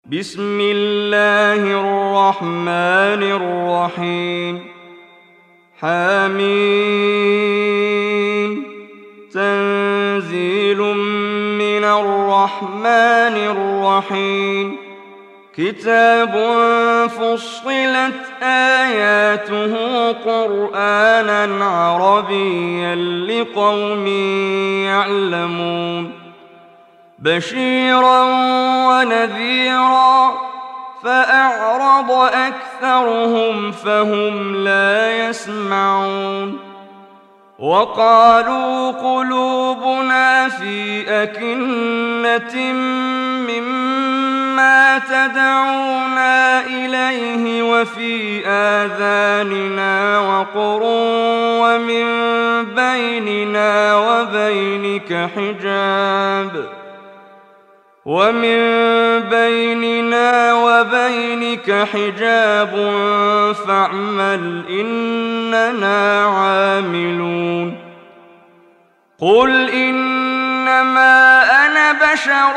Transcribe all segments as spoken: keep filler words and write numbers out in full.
بسم الله الرحمن الرحيم. حميم. تنزيل من الرحمن الرحيم. كتاب فصلت آياته قرآنا عربيا لقوم يعلمون بشيرا ونذيرا فأعرض أكثرهم فهم لا يسمعون. وقالوا قلوبنا في أكنة مما تدعونا إليه وفي آذاننا وقر ومن بيننا وبينك حجاب ومن بيننا وبينك حجاب فاعمل إننا عاملون. قل إنما أنا بشر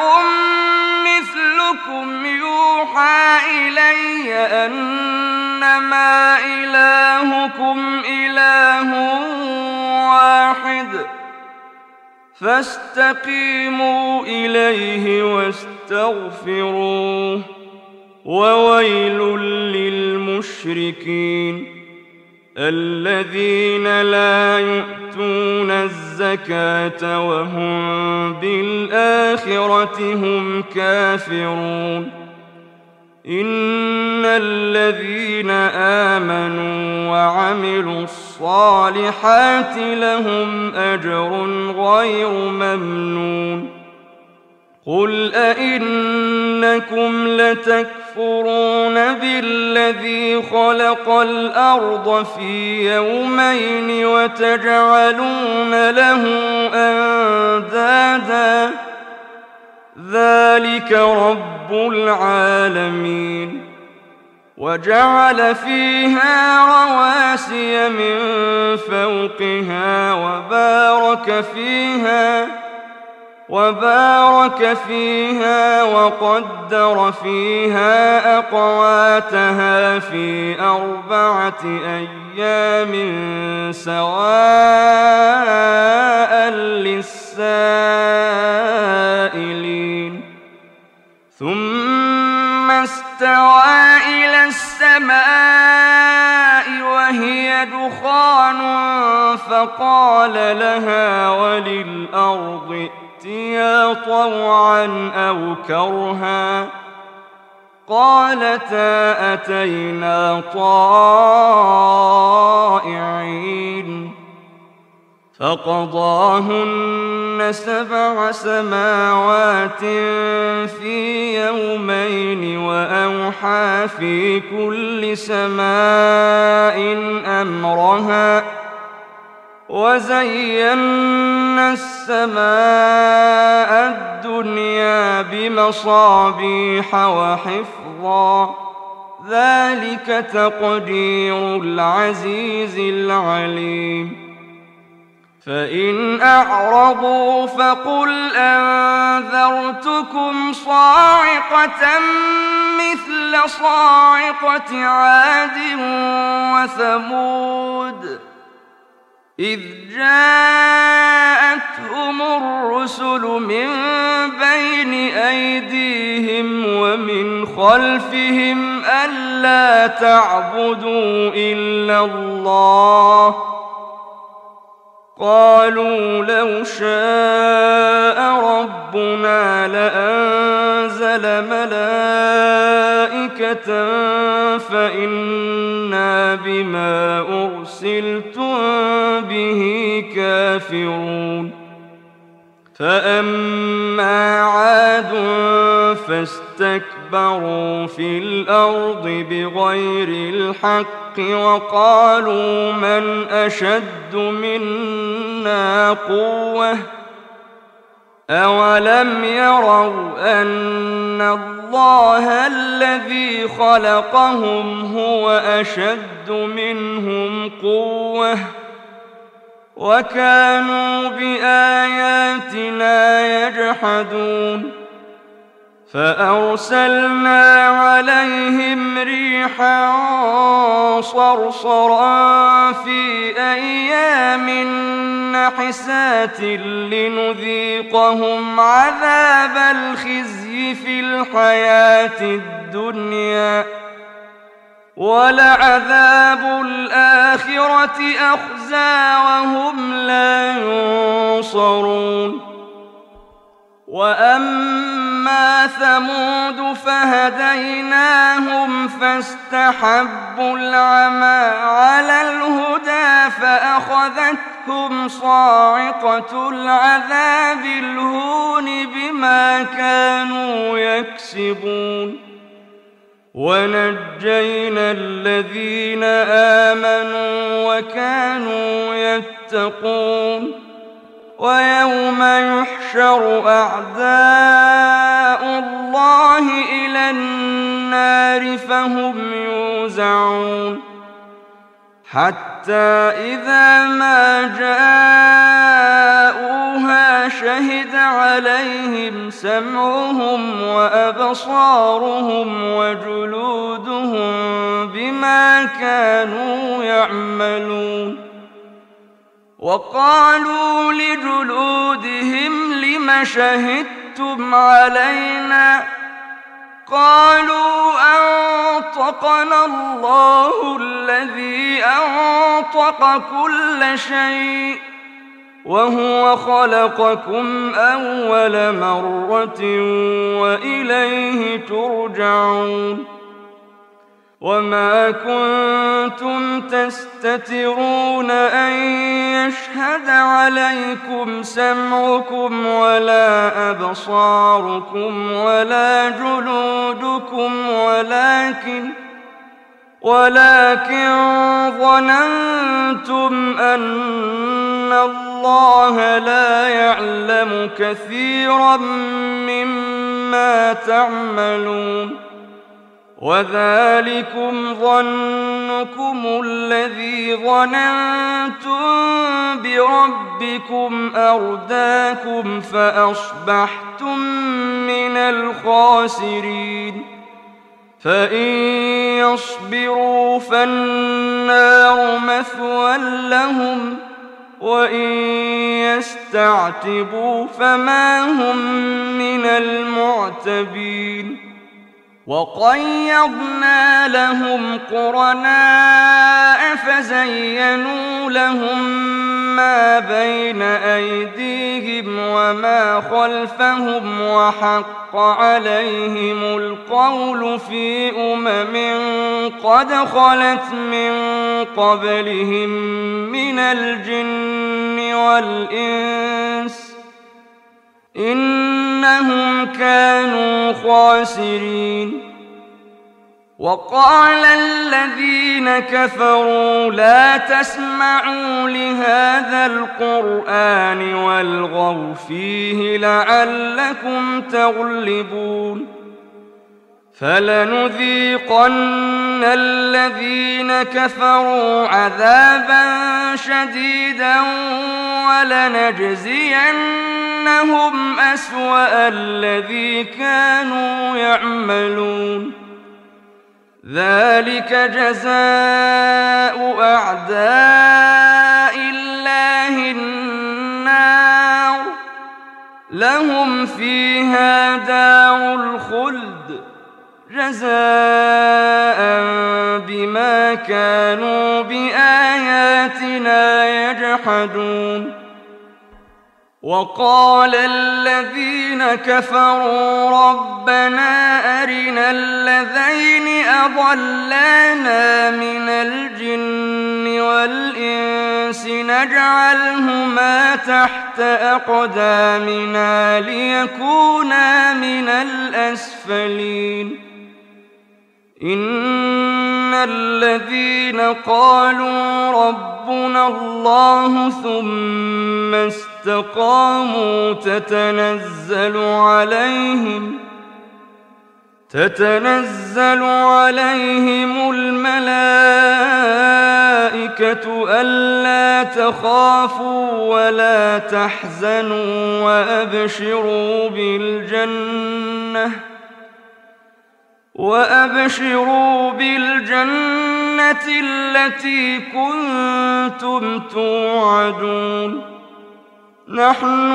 مثلكم يوحى إلي أنما إلهكم إله واحد فاستقيموا إليه واستغفروه وويل للمشركين الذين لا يؤتون الزكاة وهم بالآخرة هم كافرون. إن الذين آمنوا وعملوا الصالحات لهم أجر غير ممنون. قل أئنكم لتكفرون بالذي خلق الأرض في يومين وتجعلون له أندادا ذلك رب العالمين. وجعل فيها رواسي من فوقها وبارك فيها وبارك فيها وقدر فيها أقواتها في أربعة أيام سواء للسائلين. ثم استوى إلى السماء وهي دخان فقال لها وللأرض ائتيا طوعا أو كرها قالتا أتينا طائعين. فقضاهن سبع سماوات في يومين وأوحى في كل سماء أمرها وزينا السماء الدنيا بمصابيح وحفظا ذلك تقدير العزيز العليم. فإن أعرضوا فقل أنذرتكم صاعقة مثل صاعقة عاد وثمود إذ جاءتهم الرسل من بين أيديهم ومن خلفهم ألا تعبدوا إلا الله قالوا لو شاء ربنا لأنزل ملائكة فإنا بما أرسلتم به كافرون. فأما عاد فاستكبروا في الأرض بغير الحق وقالوا من أشد منا قوة أولم يروا أن الله الذي خلقهم هو أشد منهم قوة وكانوا بآياتنا يجحدون فأرسلنا عليهم ريحا صرصرا في أيام نحسات لنذيقهم عذاب الخزي في الحياة الدنيا ولعذاب الآخرة أخزى وهم لا ينصرون. وأما ثمود فهديناهم فاستحبوا العمى على الهدى فأخذتهم صاعقة العذاب الهون بما كانوا يكسبون. ونجينا الذين آمنوا وكانوا يتقون. ويوم يحشر أعداء الله إلى النار فهم يوزعون حتى إذا ما جاءوها شهد عليهم سمعهم وأبصارهم وجلودهم بما كانوا يعملون. وقالوا لجلودهم لم شهدتم علينا قالوا أنطقنا الله الذي أنطق كل شيء وهو خلقكم أول مرة وإليه ترجعون. وما كنتم تستترون أن يشهد عليكم سمعكم ولا أبصاركم ولا جلودكم ولكن ولكن ظننتم أن الله لا يعلم كثيرا مما تعملون. وذلكم ظنكم الذي ظننتم بربكم أرداكم فأصبحتم من الخاسرين. فإن يصبروا فالنار مثوى لهم وإن يستعتبوا فما هم من المعتبين. وقيضنا لهم قرناء فزينوا لهم ما بين أيديهم وما خلفهم وحق عليهم القول في أمم قد خلت من قبلهم من الجن والإنس إنهم كانوا خاسرين. وقال الذين كفروا لا تسمعوا لهذا القرآن والغوا فيه لعلكم تغلبون. فلنذيقن الذين كفروا عذابا شديدا ولنجزينهم أسوأ الذي كانوا يعملون. ذلك جزاء أعداء الله النار لهم فيها دار الخلد جزاء بما كانوا بآياتنا يجحدون. وقال الذين كفروا ربنا أرنا الذين أضلانا من الجن والإنس نجعلهما تحت أقدامنا ليكونا من الأسفلين. إن الذين قالوا ربنا الله ثم استقاموا تتنزل عليهم تتنزل عليهم الملائكة ألا تخافوا ولا تحزنوا وأبشروا بالجنة وأبشروا بالجنة التي كنتم توعدون نحن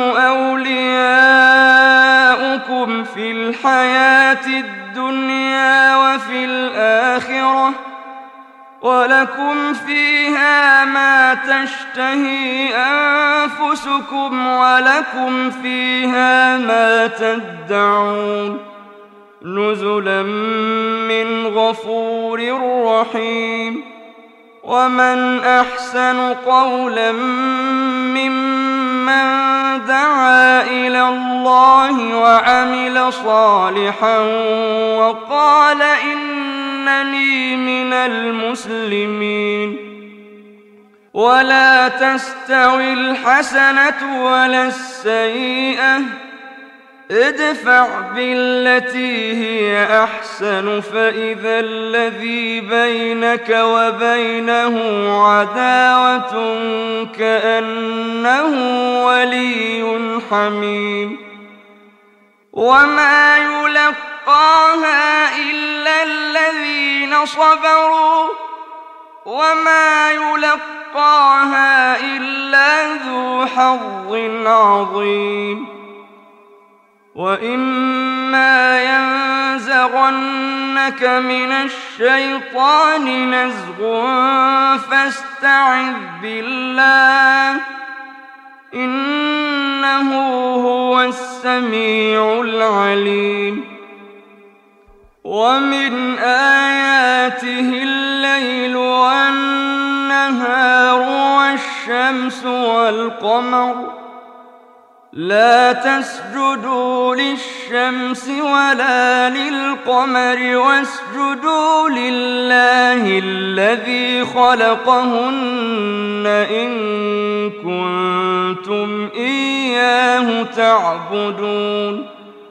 أولياؤكم في الحياة الدنيا وفي الآخرة ولكم فيها ما تشتهي أنفسكم ولكم فيها ما تدعون نزلا من غفور رحيم ومن أحسن قولا ممن دعا إلى الله وعمل صالحا وقال إنني من المسلمين ولا تستوي الحسنة ولا السيئة ادفع بالتي هي أحسن فإذا الذي بينك وبينه عداوة كأنه ولي حميم وما يلقاها إلا الذين صبروا وما يلقاها إلا ذو حظ عظيم وإما ينزغنك من الشيطان نزغ فاستعذ بالله إنه هو السميع العليم ومن آياته الليل والنهار والشمس والقمر لا تسجدوا للشمس ولا للقمر واسجدوا لله الذي خلقهن إن كنتم إياه تعبدون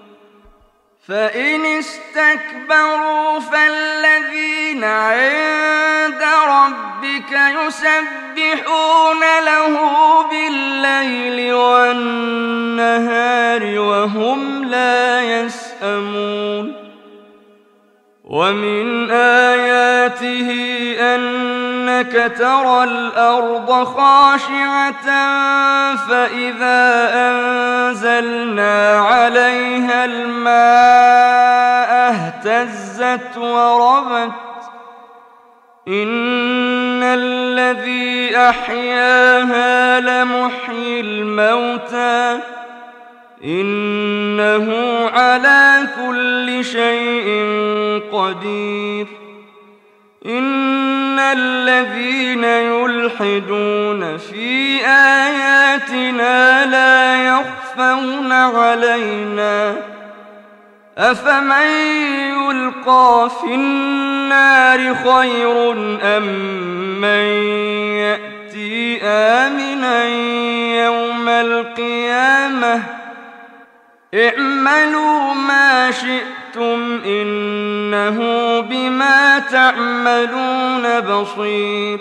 فإن استكبروا فالذين عند ربك يسبحون له بالليل والنهار وهم لا يسأمون ومن آياته أنك ترى الأرض خاشعة فإذا أنزلنا عليها الماء اهتزت وربت إن الذي أحياها لمحيي الموتى إنه على كل شيء قدير إن الذين يلحدون في آياتنا لا يخفون علينا أفمن يلقى في النار خير أم من يأتي آمنا يوم القيامة اعملوا ما شئتم إنه بما تعملون بصير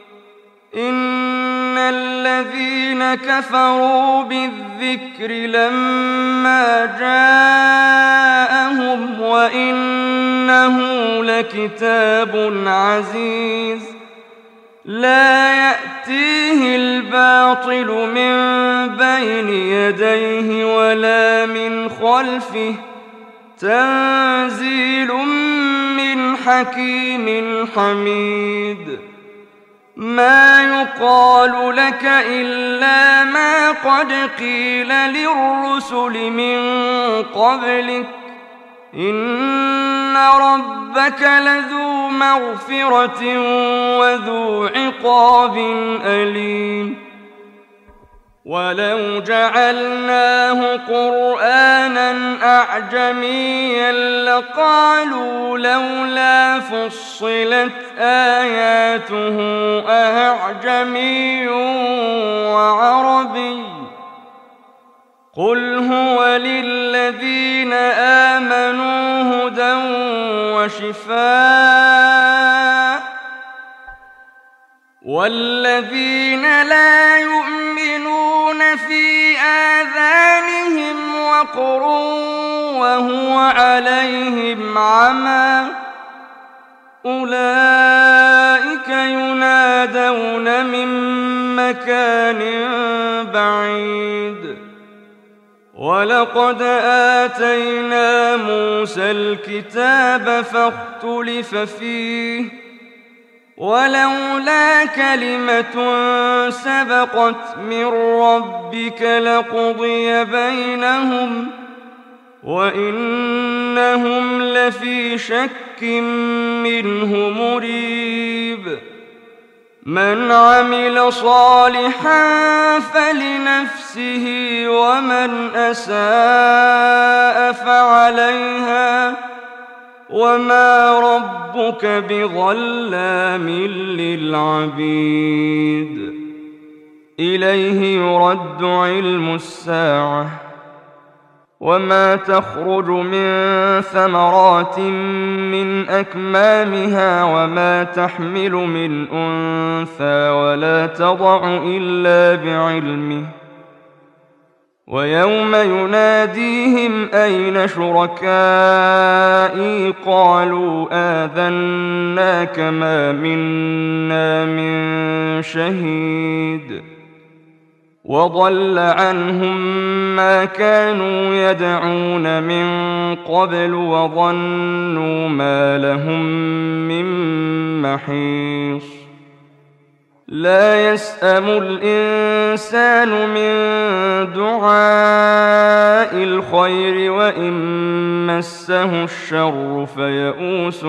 إن الذين كفروا بالذكر لما جاءهم وإنه لكتاب عزيز لا يأتيه الباطل من بين يديه ولا من خلفه تنزيل من حكيم حميد ما يقال لك إلا ما قد قيل للرسل من قبلك إن ربك لذو مغفرة وذو عقاب أليم ولو جعلناه قرآنا أعجميا لقالوا لولا فصلت آياته أعجمي وعربي قل هو للذين آمنوا هدى وشفاء والذين لا يؤمنون في آذانهم وقر وهو عليهم عمى أولئك ينادون من مكان بعيد ولقد آتينا موسى الكتاب فاختلف فيه ولولا كلمة سبقت من ربك لقضي بينهم وإنهم لفي شك منه مريب من عمل صالحا فلنفسه ومن أساء فعليها وما ربك بظلام للعبيد إليه يرد علم الساعة وما تخرج من ثمرات من أكمامها وما تحمل من أنثى ولا تضع إلا بعلمه ويوم يناديهم أين شركائي قالوا آذناك ما منا من شهيد وضل عنهم ما كانوا يدعون من قبل وظنوا ما لهم من محيص لا يسأم الإنسان من دعاء الخير وإن مسه الشر فيئوس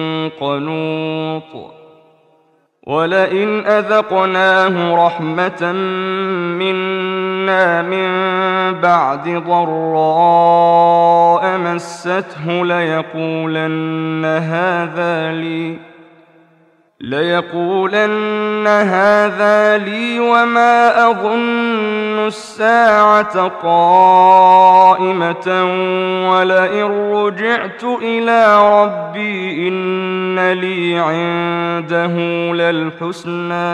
قنوط ولئن أذقناه رحمة منا من بعد ضراء مسته ليقولن هذا لي ليقولن هذا لي وما أظن الساعة قائمة ولئن رجعت إلى ربي إن لي عنده للحسنى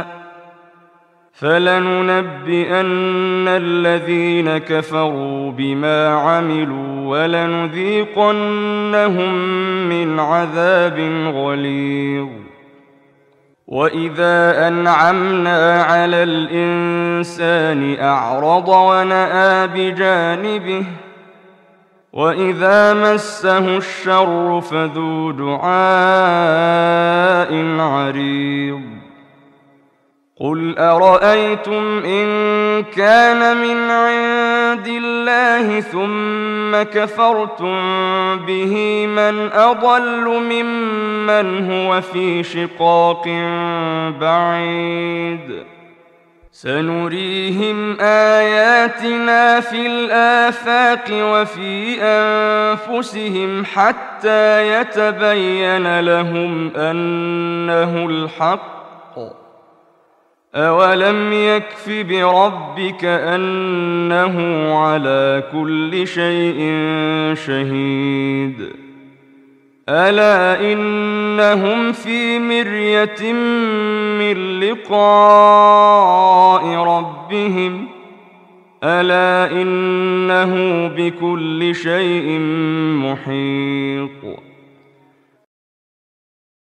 فلننبئن الذين كفروا بما عملوا ولنذيقنهم من عذاب غليظ وإذا أنعمنا على الإنسان أعرض ونأى بجانبه وإذا مسه الشر فذو دعاء عريض قل أرأيتم إن كان من عند الله ثم كفرتم به من أضل ممن هو في شقاق بعيد سنريهم آياتنا في الآفاق وفي أنفسهم حتى يتبين لهم أنه الحق أولم يكف بربك أنه على كل شيء شهيد ألا إنهم في مرية من لقاء ربهم ألا إنه بكل شيء محيط